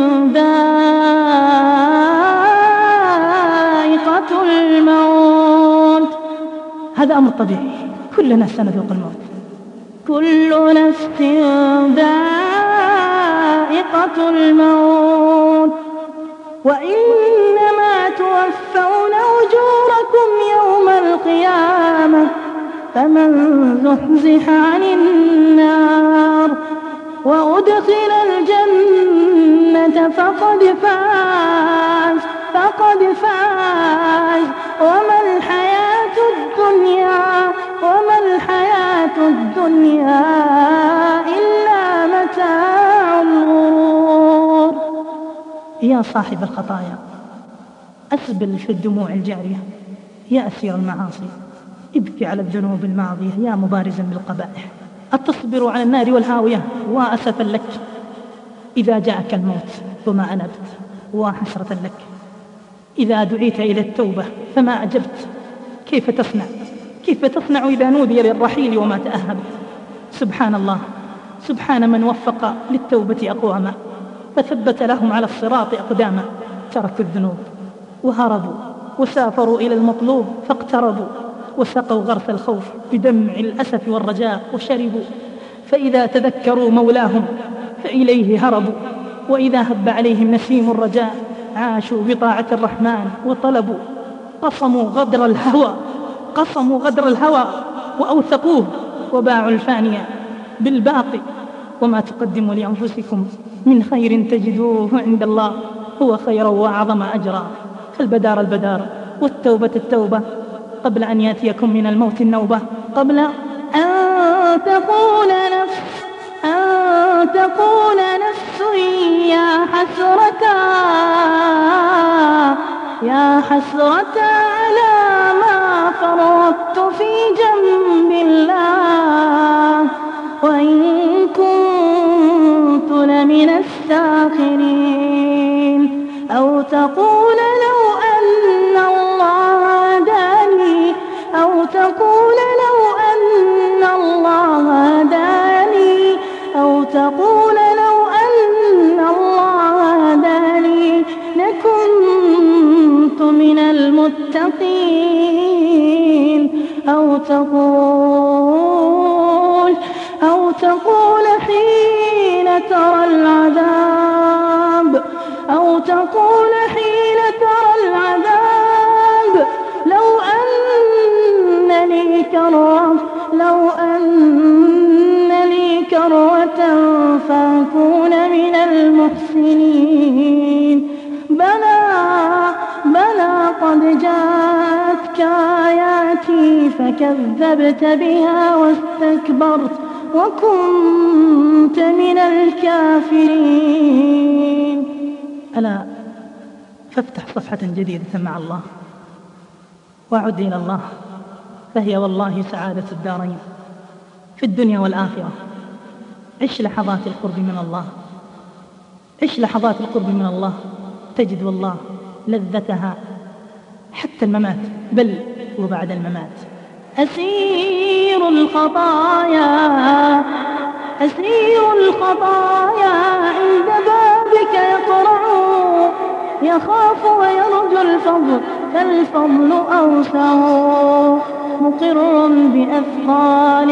B: ذائقة الموت، هذا أمر طبيعي، كلنا سنذوق الموت. كل نفس ذائقة الموت وإنما توفون أجوركم يوم القيامة فمن زحزح عن النار وأدخل الجنة فقد فاز وما الحياة الدنيا إلا متاع الغرور. يا صاحب الخطايا أسبل في الدموع الجارية، يا أسير المعاصي ابكي على الذنوب الماضية، يا مبارزا بالقبائح أتصبر على النار والهاوية، وأسفا لك إذا جاءك الموت وما أنبت، وحسرة لك إذا دعيت إلى التوبة فما أجبت. كيف تصنع إذا نودي للرحيل وما تأهبت؟ سبحان الله، سبحان من وفق للتوبة أقواما فثبت لهم على الصراط أقداما. تركوا الذنوب وهربوا وسافروا إلى المطلوب فاقتربوا، وسقوا غرس الخوف بدمع الأسف والرجاء وشربوا. فإذا تذكروا مولاهم فإليه هربوا، وإذا هب عليهم نسيم الرجاء عاشوا بطاعة الرحمن وطلبوا. قصموا غدر الهوى وأوثقوه، وباعوا الفانية بالباقي. وما تقدموا لأنفسكم من خير تجدوه عند الله هو خيرا وأعظم أجرا. فالبدار والتوبة قبل أن يأتيكم من الموت النوبة، قبل أن تقول نفس يا حسرة على ما فرطت في جنب الله وإن كنت لمن الساخرين. أو تقول لو أن الله هداني، أو تقول لو أن الله هداني، أو تقول لو أن الله هداني لكنت من المتقين. أو تقول حين ترى العذاب، أو تقول حين ترى العذاب لو أن لي كرة فأكون من المحسنين. بلى قد جاءتك آياتي فكذبت بها واستكبرت وكنت من الكافرين. ألا فافتح صفحة جديدة مع الله وعد إلى الله، فهي والله سعادة الدارين في الدنيا والآخرة. عش لحظات القرب من الله، عش لحظات القرب من الله، تجد والله لذتها حتى الممات، بل وبعد الممات. أسير الخطايا عند بابك يقرع، يخاف ويرجو الفضل فالفضل أوسع. مقر بأثقال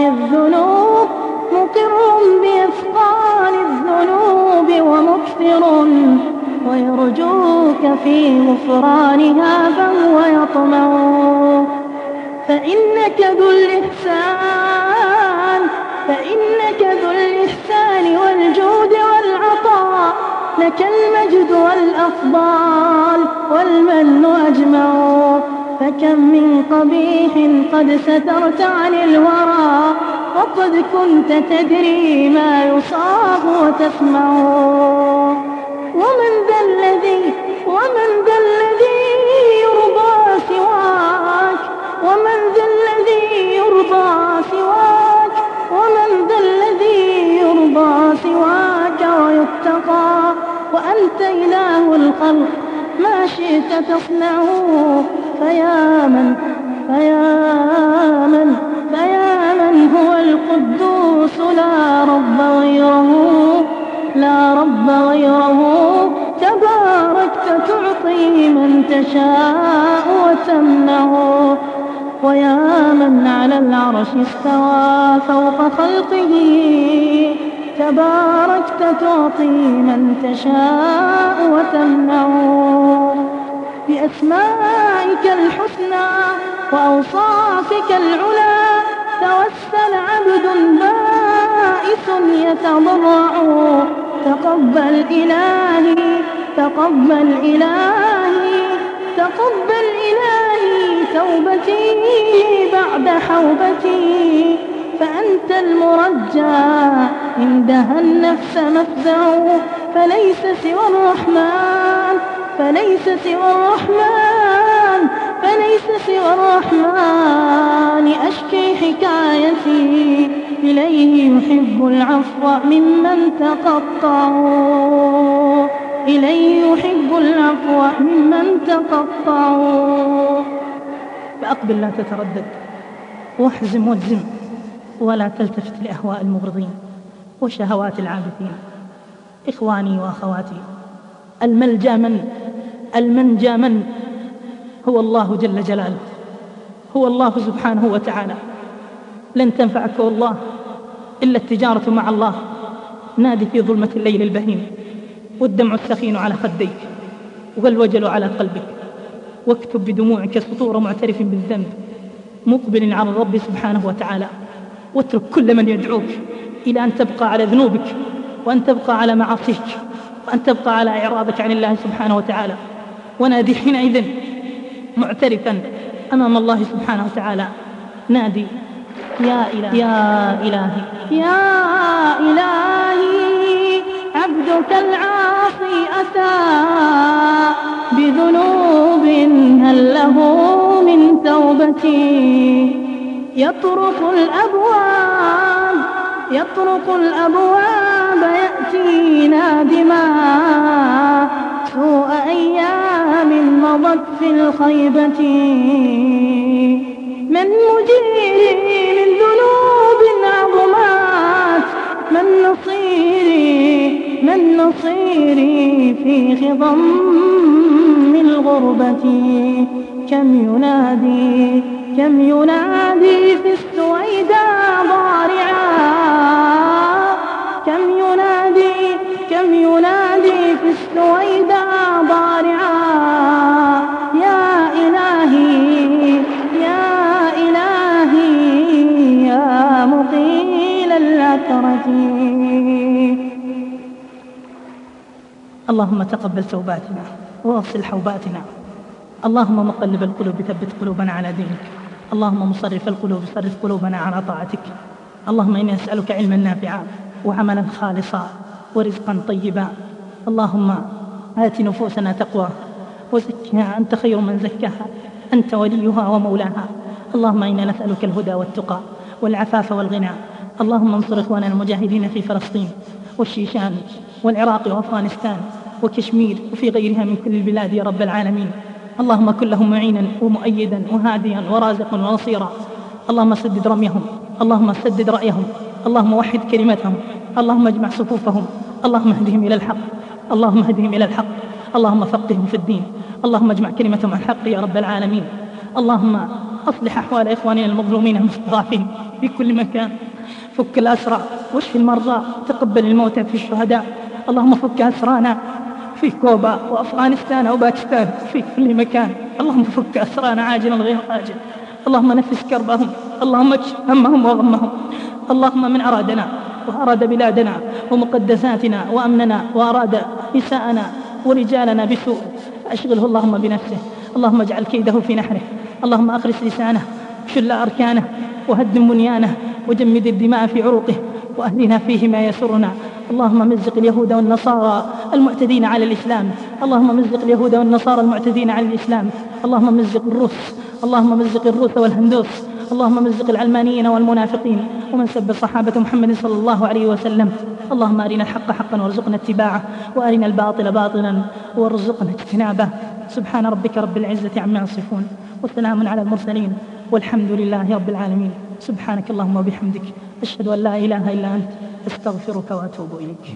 B: الذنوب ومكثر ويرجوك في غفرانها فهو يطمع. فإنك ذو الإحسان والجود والعطاء، لك المجد والأفضال والمن أجمع.
D: فكم من قبيح قد سترت عن الورى، وقد كنت تدري ما يصاب وتسمع. ومن ذا الذي يرضى سواك، ومن ذا الذي يرضى سواك، ومن ذا الذي يرضى سواك ويتقى، وأنت إله الخلق ما شئت تصنعه. فيا من هو القدوس لا رب غيره، تباركت تعطي من تشاء وتمنع. ويا من على العرش استوى فوق خلقه، تباركت تعطي من تشاء وتمنع. بأسمائك الحسنى وأوصافك العلى، توسل عبد بائس يتضرع. تقبل إلهي توبتي بعد حوبتي، فأنت المرجى عندها النفس مفزع. فليس سوى الرحمن أشكي حكايتي، إليه يحب العفو ممن تقطعوا. فأقبل لا تتردد، واحزم واجزم، ولا تلتفت لأهواء المغرضين وشهوات العابثين. إخواني وأخواتي، المنجى من هو الله جل جلاله، هو الله سبحانه وتعالى. لن تنفعك والله إلا التجارة مع الله. نادي في ظلمة الليل البهيم، والدمع السخين على خديك، والوجل على قلبك، واكتب بدموعك سطور معترف بالذنب مقبل على الرب سبحانه وتعالى. واترك كل من يدعوك إلى أن تبقى على ذنوبك، وأن تبقى على معاصيك، وأن تبقى على إعراضك عن الله سبحانه وتعالى. ونادي حينئذ معترفا أمام الله سبحانه وتعالى، نادي يا إلهي عبدك العاصي أتى بذنوب هل له من توبتي. يطرق الأبواب يأتي نادما، سوء أيام مضت في الخيبة. من مجيري من ذنوب عظمات، من نصيري في خضم الغربة. كم ينادي في السويداء ضارعا، كم ينادي في السويداء ضارعا. يا إلهي يا مقيل العثرة. اللهم تقبل توباتنا واغسل حوباتنا. اللهم مقلب القلوب ثبت قلوبنا على دينك. اللهم مصرف القلوب صرف قلوبنا على طاعتك. اللهم إني أسألك علما نافعا وعملا خالصا ورزقا طيبا. اللهم آت نفوسنا تقواها وزكها أنت خير من زكاها، أنت وليها ومولاها. اللهم إنا نسألك الهدى والتقى والعفاف والغنى. اللهم انصر إخواننا المجاهدين في فلسطين والشيشان والعراق وأفغانستان وكشمير وفي غيرها من كل البلاد يا رب العالمين. اللهم كن لهم معينا ومؤيدا وهاديا ورازقا ونصيرا. اللهم سدد رميهم، اللهم سدد رأيهم، اللهم وحد كلمتهم، اللهم اجمع صفوفهم، اللهم اهدهم إلى الحق، اللهم اهدهم إلى الحق، اللهم فقههم في الدين، اللهم اجمع كلمتهم عن الحق يا رب العالمين. اللهم أصلح أحوال إخواننا المظلومين المستضعفين في كل مكان. فك الأسرى واشف المرضى، تقبل الموتى في الشهداء. اللهم فك أسرانا في كوبا وأفغانستان وباكستان في كل مكان. اللهم فك أسرانا عاجلا غير آجل. اللهم نفس كربهم، اللهم اكشف همهم وغمهم. اللهم من أرادنا وأراد بلادنا ومقدساتنا وأمننا وأراد نساءنا ورجالنا بسوء، أشغله اللهم بنفسه. اللهم اجعل كيده في نحره، اللهم أخرس لسانه وشل أركانه وهدم بنيانه وجمد الدماء في عروقه وأهلنا فيه ما يسرنا. اللهم مزق اليهود والنصارى المعتدين على الإسلام. اللهم مزق اليهود والنصارى المعتدين على الإسلام. اللهم مزق الروس. اللهم مزق الروس والهندوس. اللهم مزق العلمانيين والمنافقين ومن سب صحابة محمد صلى الله عليه وسلم. اللهم أرنا الحق حقا وارزقنا اتباعه وأرنا الباطل باطلا وارزقنا اجتنابه. سبحان ربك رب العزة عما يصفون وسلام على المرسلين والحمد لله رب العالمين. سبحانك اللهم وبحمدك أشهد أن لا إله إلا أنت أستغفرك وأتوب إليك.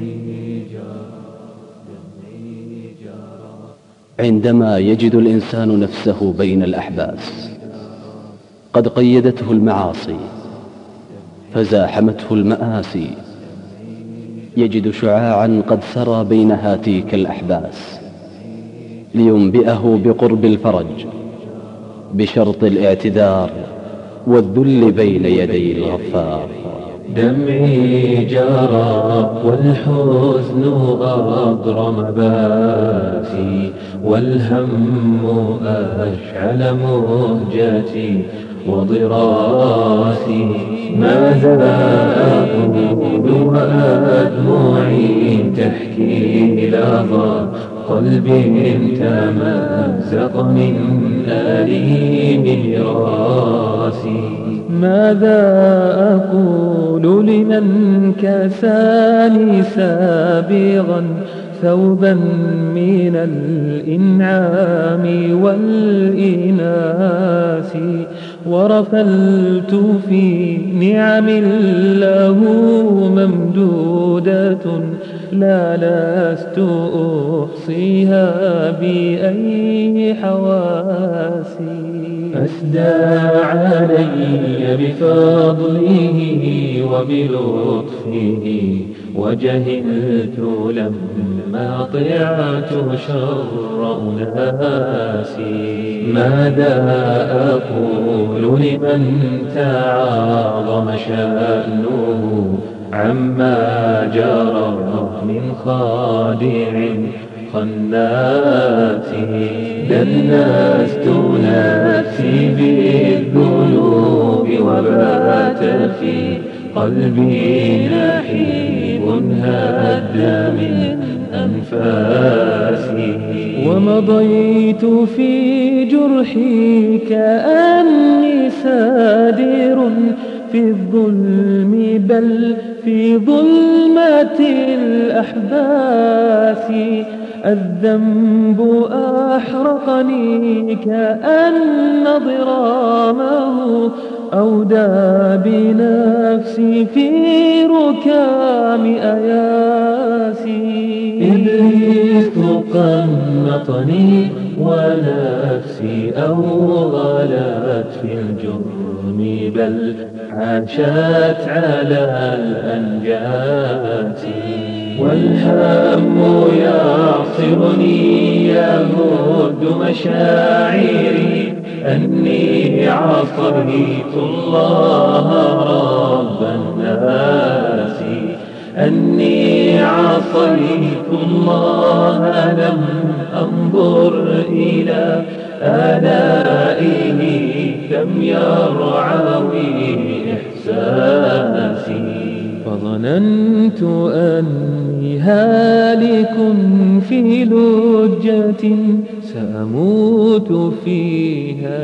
A: عندما يجد الإنسان نفسه بين الأحباس قد قيدته المعاصي فزاحمته المآسي، يجد شعاعا قد سرى بين هاتيك الأحباس لينبئه بقرب الفرج بشرط الاعتذار والذل بين يدي الغفار.
C: دمعي جرى والحزن أضرم باسي والهم أشعل مهجتي وضراسي. ماذا أقول وأدمعي تحكي لظى قلبي تمزق من أليم راسي.
B: ماذا أقول لمن كساني سابغا ثوبا من الإنعام والإناث ورفلت في نعم له ممدودة لا لست أحصيها بأي حواسي.
C: أسدى علي بفضله وبلطفه وجهلت لما طعت شر أناسي. ماذا أقول لمن تعاظم شأنه عما جرى من خادع خناس. دنست نفسي بالذنوب وبات في قلبي نحيب هد من أنفاسي.
B: ومضيت في جرحي كأني سادر في الظلم بل في ظلمة الأحباس. الذنب أحرقني كأن ضرامه أودى بنفسي في ركام أياسي.
C: إبليس قنطني ونفسي أوغلت في الجرم بل عاشت على الأنجاس. والهم يعصرني يهد مشاعري أني عصيت الله رب الناس. أني عصيت الله لم أنظر إلى آلائه لم يرعوي إحساسي.
B: فظننت أني هالك في لجة سأموت فيها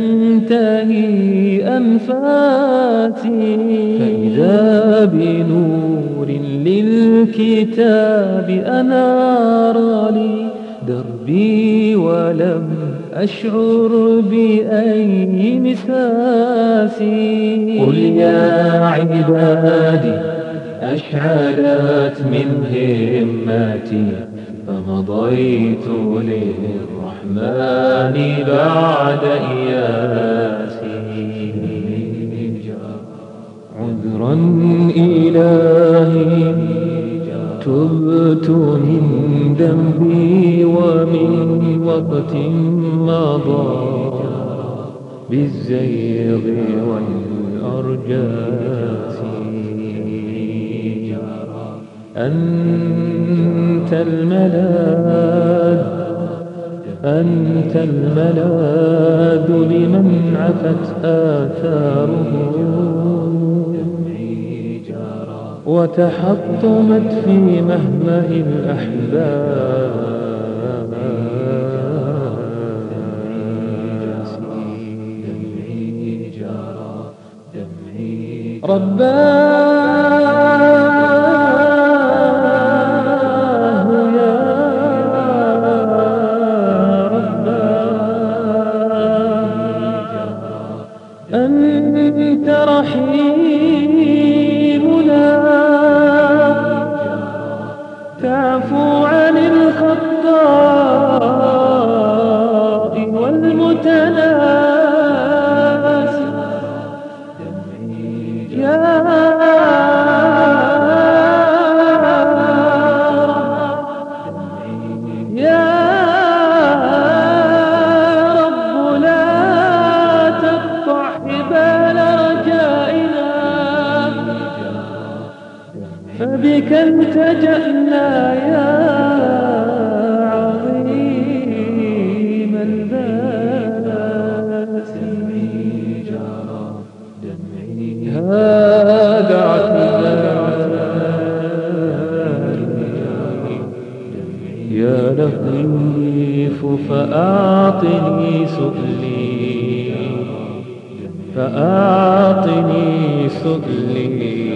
B: تنتهي أنفاسي. فإذا بنور للكتاب أنار لي دربي ولم أشعر بأي مساسي.
C: قل يا عبادي أشعلت من همتي فمضيت للرحمن بعد إياسي.
B: عذرا إلهي تبت من ذنبي ومن وقت مضى بالزيغ والأرجاس. أنت الملاذ
C: أنت الملاذ لمن عفت آثاره وتحطمت في مهمه الأحباب. رباه يا رباه أنت رحيمنا تعفو عن الخطاء والمتناسي يا رب لا تقطع حبال رجائنا فبك التجأنا يا عظيم الباس. هذا اعتذاري يا لطيف فأعطني سؤلي فأعطني سؤلي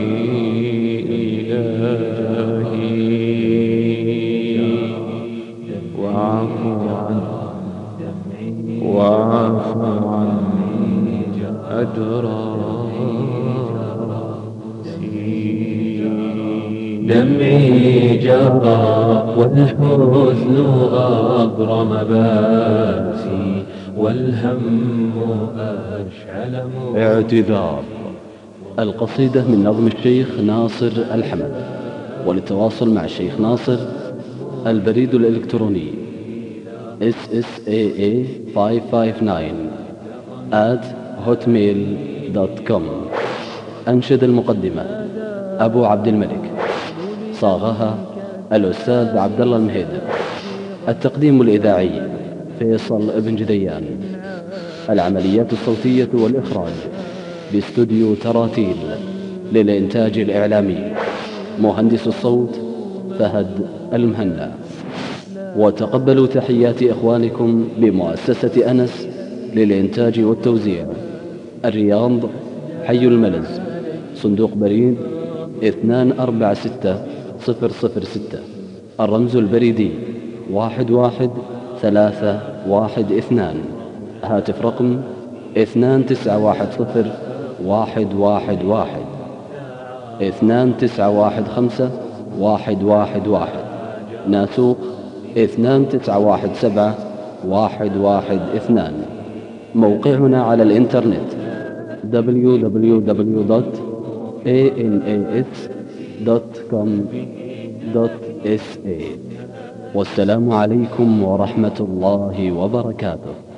C: إلهي واعف عني أدراسي. دمعي جرى والحزن أضرم باسي والهم أشعل
A: اعتذار. القصيدة من نظم الشيخ ناصر الحمد. وللتواصل مع الشيخ ناصر البريد الإلكتروني ssaa559@hotmail.com. أنشد المقدمة أبو عبد الملك، صاغها الأستاذ عبد الله المهيدر. التقديم الإذاعي فيصل ابن جديان. العمليات الصوتية والإخراج باستوديو تراتيل للإنتاج الإعلامي. مهندس الصوت فهد المهنا. وتقبلوا تحيات إخوانكم بمؤسسة أنس للإنتاج والتوزيع، الرياض، حي الملز، صندوق بريد 246006. الرمز البريدي 11312. هاتف رقم 29101112 29151111. ناسوق 29171112. موقعنا على الإنترنت www.anas.com.sa. والسلام عليكم ورحمة الله وبركاته.